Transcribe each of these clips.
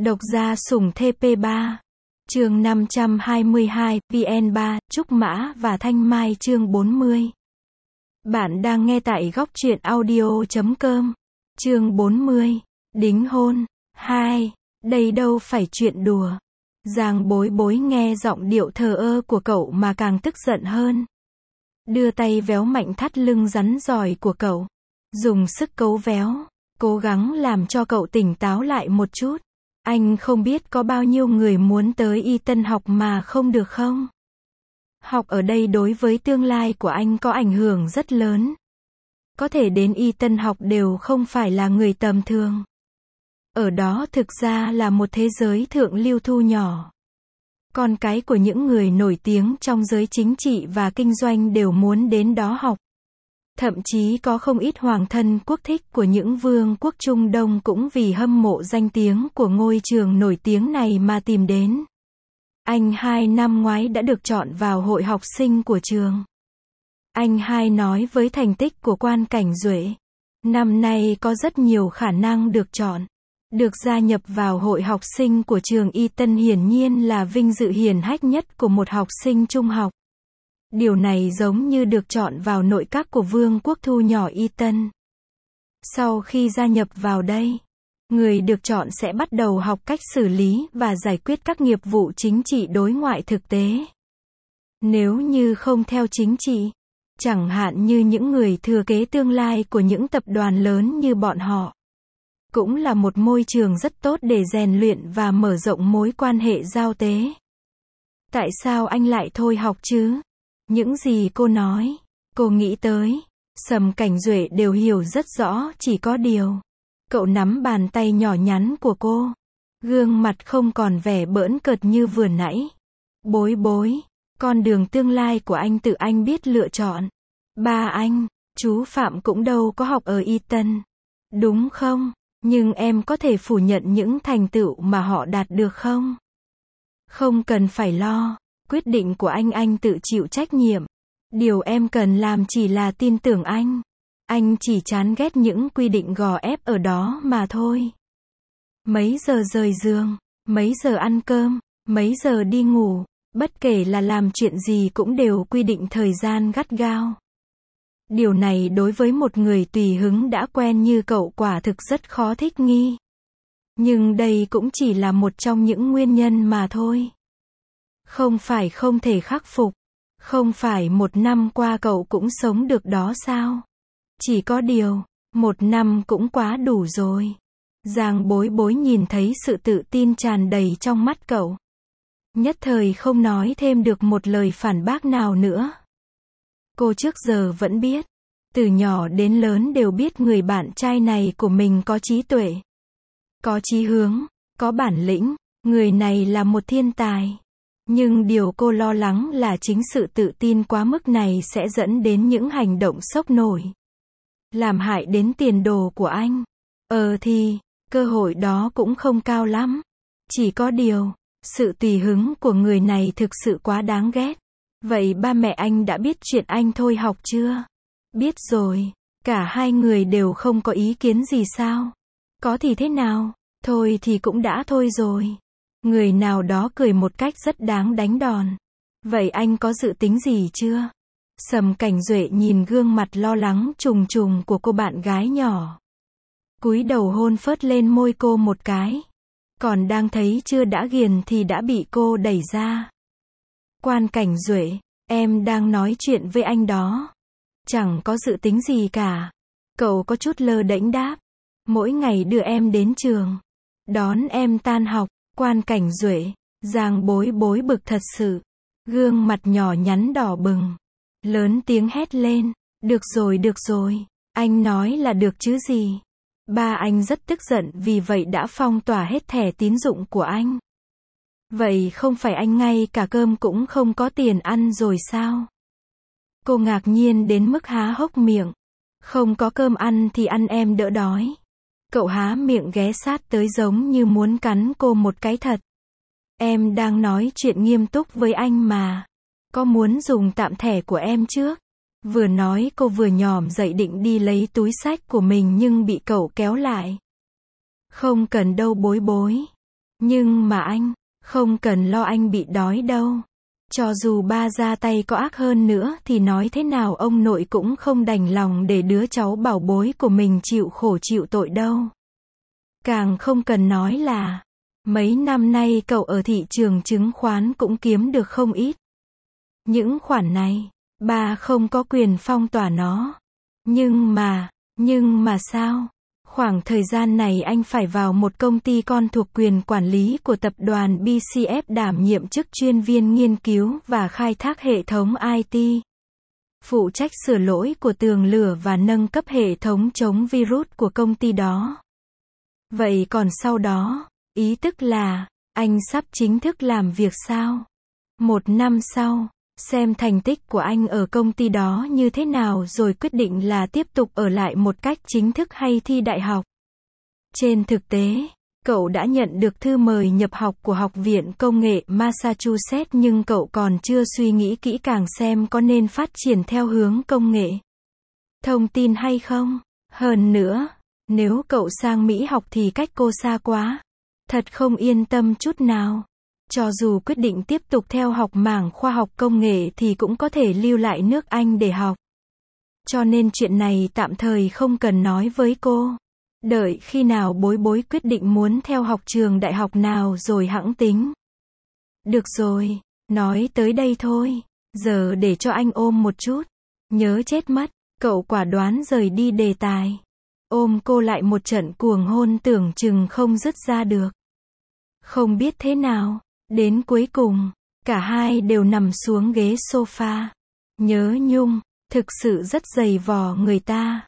Độc gia sủng TP3. Chương 522, VN3, Trúc Mã và Thanh Mai chương 40. Bạn đang nghe tại góc truyện audio.com. Chương 40. Đính hôn. 2. Đây đâu phải chuyện đùa. Giang Bối Bối nghe giọng điệu thờ ơ của cậu mà càng tức giận hơn. Đưa tay véo mạnh thắt lưng rắn giỏi của cậu. Dùng sức cấu véo. Cố gắng làm cho cậu tỉnh táo lại một chút. Anh không biết có bao nhiêu người muốn tới Eton học mà không được không? Học ở đây đối với tương lai của anh có ảnh hưởng rất lớn. Có thể đến Eton học đều không phải là người tầm thường. Ở đó thực ra là một thế giới thượng lưu thu nhỏ. Con cái của những người nổi tiếng trong giới chính trị và kinh doanh đều muốn đến đó học. Thậm chí có không ít hoàng thân quốc thích của những vương quốc Trung Đông cũng vì hâm mộ danh tiếng của ngôi trường nổi tiếng này mà tìm đến. Anh hai năm ngoái đã được chọn vào hội học sinh của trường. Anh hai nói với thành tích của Quan Cảnh Duệ, năm nay có rất nhiều khả năng được chọn. Được gia nhập vào hội học sinh của trường Eton hiển nhiên là vinh dự hiển hách nhất của một học sinh trung học. Điều này giống như được chọn vào nội các của vương quốc thu nhỏ Eton. Sau khi gia nhập vào đây, người được chọn sẽ bắt đầu học cách xử lý và giải quyết các nghiệp vụ chính trị đối ngoại thực tế. Nếu như không theo chính trị, chẳng hạn như những người thừa kế tương lai của những tập đoàn lớn như bọn họ, cũng là một môi trường rất tốt để rèn luyện và mở rộng mối quan hệ giao tế. Tại sao anh lại thôi học chứ? Những gì cô nói, cô nghĩ tới, Sầm Cảnh Duệ đều hiểu rất rõ, chỉ có điều. Cậu nắm bàn tay nhỏ nhắn của cô. Gương mặt không còn vẻ bỡn cợt như vừa nãy. Bối Bối, con đường tương lai của anh tự anh biết lựa chọn. Ba anh, chú Phạm cũng đâu có học ở Eton. Đúng không? Nhưng em có thể phủ nhận những thành tựu mà họ đạt được không? Không cần phải lo. Quyết định của anh tự chịu trách nhiệm. Điều em cần làm chỉ là tin tưởng anh. Anh chỉ chán ghét những quy định gò ép ở đó mà thôi. Mấy giờ rời giường, mấy giờ ăn cơm, mấy giờ đi ngủ, bất kể là làm chuyện gì cũng đều quy định thời gian gắt gao. Điều này đối với một người tùy hứng đã quen như cậu quả thực rất khó thích nghi. Nhưng đây cũng chỉ là một trong những nguyên nhân mà thôi. Không phải không thể khắc phục. Không phải một năm qua cậu cũng sống được đó sao? Chỉ có điều, một năm cũng quá đủ rồi. Giang Bối Bối nhìn thấy sự tự tin tràn đầy trong mắt cậu. Nhất thời không nói thêm được một lời phản bác nào nữa. Cô trước giờ vẫn biết. Từ nhỏ đến lớn đều biết người bạn trai này của mình có trí tuệ. Có chí hướng, có bản lĩnh. Người này là một thiên tài. Nhưng điều cô lo lắng là chính sự tự tin quá mức này sẽ dẫn đến những hành động sốc nổi. Làm hại đến tiền đồ của anh. Thì, cơ hội đó cũng không cao lắm. Chỉ có điều, sự tùy hứng của người này thực sự quá đáng ghét. Vậy ba mẹ anh đã biết chuyện anh thôi học chưa? Biết rồi. Cả hai người đều không có ý kiến gì sao? Có thì thế nào? Thôi thì cũng đã thôi rồi. Người nào đó cười một cách rất đáng đánh đòn. Vậy anh có dự tính gì chưa? Sầm Cảnh Duệ nhìn gương mặt lo lắng trùng trùng của cô bạn gái nhỏ. Cúi đầu hôn phớt lên môi cô một cái. Còn đang thấy chưa đã ghiền thì đã bị cô đẩy ra. Quan Cảnh Duệ, em đang nói chuyện với anh đó. Chẳng có dự tính gì cả. Cậu có chút lơ đễnh đáp. Mỗi ngày đưa em đến trường. Đón em tan học. Quan Cảnh Duệ, Giang Bối Bối bực thật sự. Gương mặt nhỏ nhắn đỏ bừng. Lớn tiếng hét lên. Được rồi. Anh nói là được chứ gì. Ba anh rất tức giận vì vậy đã phong tỏa hết thẻ tín dụng của anh. Vậy không phải anh ngay cả cơm cũng không có tiền ăn rồi sao? Cô ngạc nhiên đến mức há hốc miệng. Không có cơm ăn thì ăn em đỡ đói. Cậu há miệng ghé sát tới giống như muốn cắn cô một cái thật. Em đang nói chuyện nghiêm túc với anh mà. Có muốn dùng tạm thẻ của em trước? Vừa nói cô vừa nhòm dậy định đi lấy túi xách của mình nhưng bị cậu kéo lại. Không cần đâu Bối Bối. Nhưng mà anh, không cần lo anh bị đói đâu. Cho dù ba ra tay có ác hơn nữa thì nói thế nào ông nội cũng không đành lòng để đứa cháu bảo bối của mình chịu khổ chịu tội đâu. Càng không cần nói là, mấy năm nay cậu ở thị trường chứng khoán cũng kiếm được không ít. Những khoản này, ba không có quyền phong tỏa nó. Nhưng mà sao? Khoảng thời gian này anh phải vào một công ty con thuộc quyền quản lý của tập đoàn BCF đảm nhiệm chức chuyên viên nghiên cứu và khai thác hệ thống IT. Phụ trách sửa lỗi của tường lửa và nâng cấp hệ thống chống virus của công ty đó. Vậy còn sau đó, ý tức là, anh sắp chính thức làm việc sao? 1 năm sau, xem thành tích của anh ở công ty đó như thế nào rồi quyết định là tiếp tục ở lại một cách chính thức hay thi đại học. Trên thực tế, cậu đã nhận được thư mời nhập học của Học viện Công nghệ Massachusetts nhưng cậu còn chưa suy nghĩ kỹ càng xem có nên phát triển theo hướng công nghệ thông tin hay không. Hơn nữa, nếu cậu sang Mỹ học thì cách cô xa quá. Thật không yên tâm chút nào. Cho dù quyết định tiếp tục theo học mảng khoa học công nghệ thì cũng có thể lưu lại nước Anh để học. Cho nên chuyện này tạm thời không cần nói với cô. Đợi khi nào bối bối quyết định muốn theo học trường đại học nào rồi hẵng tính. Được rồi, nói tới đây thôi. Giờ để cho anh ôm một chút. Nhớ chết mất, cậu quả đoán rời đi đề tài. Ôm cô lại một trận cuồng hôn tưởng chừng không dứt ra được. Không biết thế nào, đến cuối cùng, cả hai đều nằm xuống ghế sofa. Nhớ nhung, thực sự rất dày vò người ta.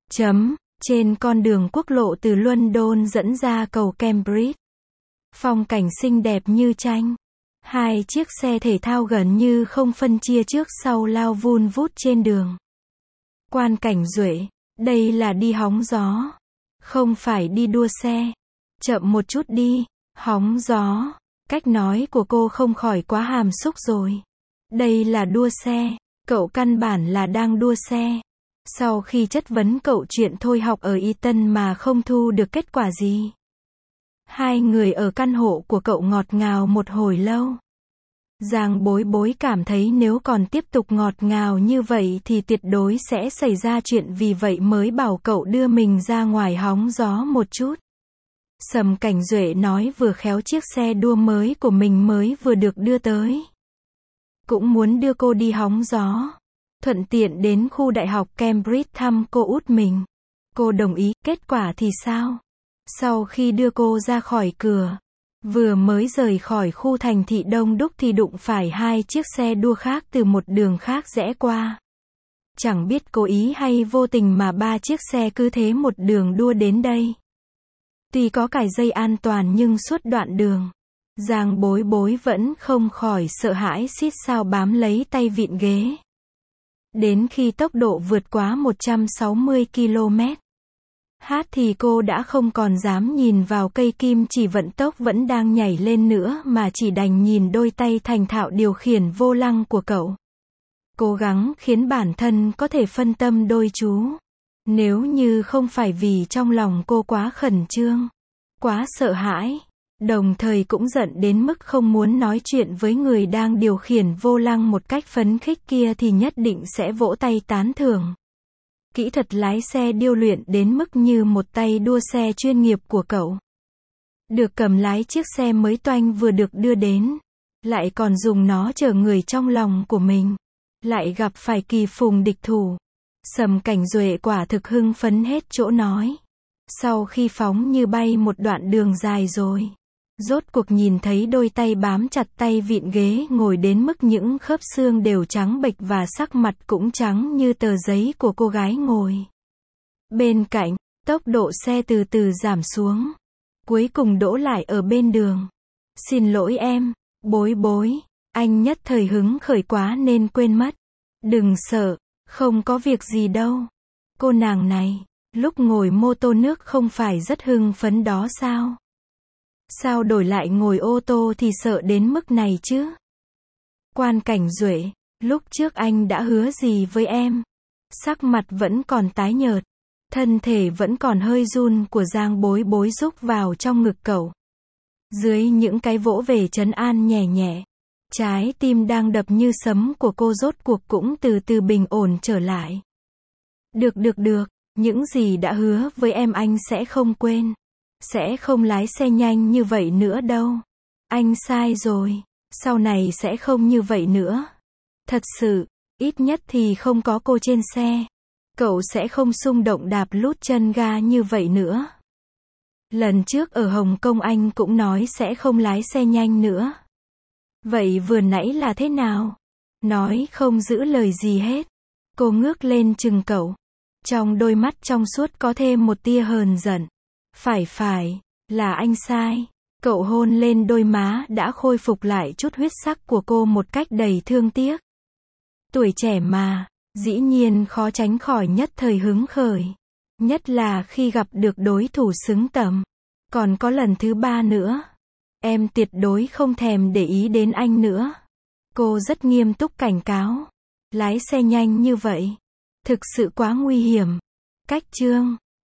Trên con đường quốc lộ từ London dẫn ra cầu Cambridge. Phong cảnh xinh đẹp như tranh. Hai chiếc xe thể thao gần như không phân chia trước sau lao vun vút trên đường. Quan Cảnh Duệ, đây là đi hóng gió. Không phải đi đua xe. Chậm một chút đi, hóng gió. Cách nói của cô không khỏi quá hàm xúc rồi. Đây là đua xe. Cậu căn bản là đang đua xe. Sau khi chất vấn cậu chuyện thôi học ở Eton mà không thu được kết quả gì. Hai người ở căn hộ của cậu ngọt ngào một hồi lâu. Giang Bối Bối cảm thấy nếu còn tiếp tục ngọt ngào như vậy thì tuyệt đối sẽ xảy ra chuyện, vì vậy mới bảo cậu đưa mình ra ngoài hóng gió một chút. Sầm Cảnh Duệ nói vừa khéo chiếc xe đua mới của mình mới vừa được đưa tới. Cũng muốn đưa cô đi hóng gió. Thuận tiện đến khu đại học Cambridge thăm cô út mình. Cô đồng ý, kết quả thì sao? Sau khi đưa cô ra khỏi cửa, vừa mới rời khỏi khu thành thị đông đúc thì đụng phải hai chiếc xe đua khác từ một đường khác rẽ qua. Chẳng biết cố ý hay vô tình mà ba chiếc xe cứ thế một đường đua đến đây. Tuy có cài dây an toàn nhưng suốt đoạn đường, Giang Bối Bối vẫn không khỏi sợ hãi xít sao bám lấy tay vịn ghế. Đến khi tốc độ vượt quá 160 km/h thì cô đã không còn dám nhìn vào cây kim chỉ vận tốc vẫn đang nhảy lên nữa mà chỉ đành nhìn đôi tay thành thạo điều khiển vô lăng của cậu. Cố gắng khiến bản thân có thể phân tâm đôi chú. Nếu như không phải vì trong lòng cô quá khẩn trương, quá sợ hãi, đồng thời cũng giận đến mức không muốn nói chuyện với người đang điều khiển vô lăng một cách phấn khích kia thì nhất định sẽ vỗ tay tán thưởng. Kỹ thuật lái xe điêu luyện đến mức như một tay đua xe chuyên nghiệp của cậu. Được cầm lái chiếc xe mới toanh vừa được đưa đến, lại còn dùng nó chở người trong lòng của mình, lại gặp phải kỳ phùng địch thủ. Sầm Cảnh Duệ quả thực hưng phấn hết chỗ nói. Sau khi phóng như bay một đoạn đường dài rồi, rốt cuộc nhìn thấy đôi tay bám chặt tay vịn ghế ngồi đến mức những khớp xương đều trắng bệch và sắc mặt cũng trắng như tờ giấy của cô gái ngồi bên cạnh. Tốc độ xe từ từ giảm xuống, cuối cùng đỗ lại ở bên đường. Xin lỗi em, Bối Bối, anh nhất thời hứng khởi quá nên quên mất. Đừng sợ, không có việc gì đâu. Cô nàng này, lúc ngồi mô tô nước không phải rất hưng phấn đó sao? Sao đổi lại ngồi ô tô thì sợ đến mức này chứ? Quan Cảnh Duệ, lúc trước anh đã hứa gì với em? Sắc mặt vẫn còn tái nhợt, thân thể vẫn còn hơi run của Giang Bối Bối rúc vào trong ngực cậu. Dưới những cái vỗ về trấn an nhẹ nhẹ, trái tim đang đập như sấm của cô rốt cuộc cũng từ từ bình ổn trở lại. Được, những gì đã hứa với em anh sẽ không quên. Sẽ không lái xe nhanh như vậy nữa đâu. Anh sai rồi. Sau này sẽ không như vậy nữa. Thật sự, ít nhất thì không có cô trên xe. Cậu sẽ không xung động đạp lút chân ga như vậy nữa. Lần trước ở Hồng Kông anh cũng nói sẽ không lái xe nhanh nữa. Vậy vừa nãy là thế nào? Nói không giữ lời gì hết. Cô ngước lên chừng cậu. Trong đôi mắt trong suốt có thêm một tia hờn giận. Phải, là anh sai. Cậu hôn lên đôi má đã khôi phục lại chút huyết sắc của cô một cách đầy thương tiếc. Tuổi trẻ mà, dĩ nhiên khó tránh khỏi nhất thời hứng khởi. Nhất là khi gặp được đối thủ xứng tầm. Còn có lần thứ 3 nữa. Em tuyệt đối không thèm để ý đến anh nữa. Cô rất nghiêm túc cảnh cáo. Lái xe nhanh như vậy. Thực sự quá nguy hiểm. Cách Trương.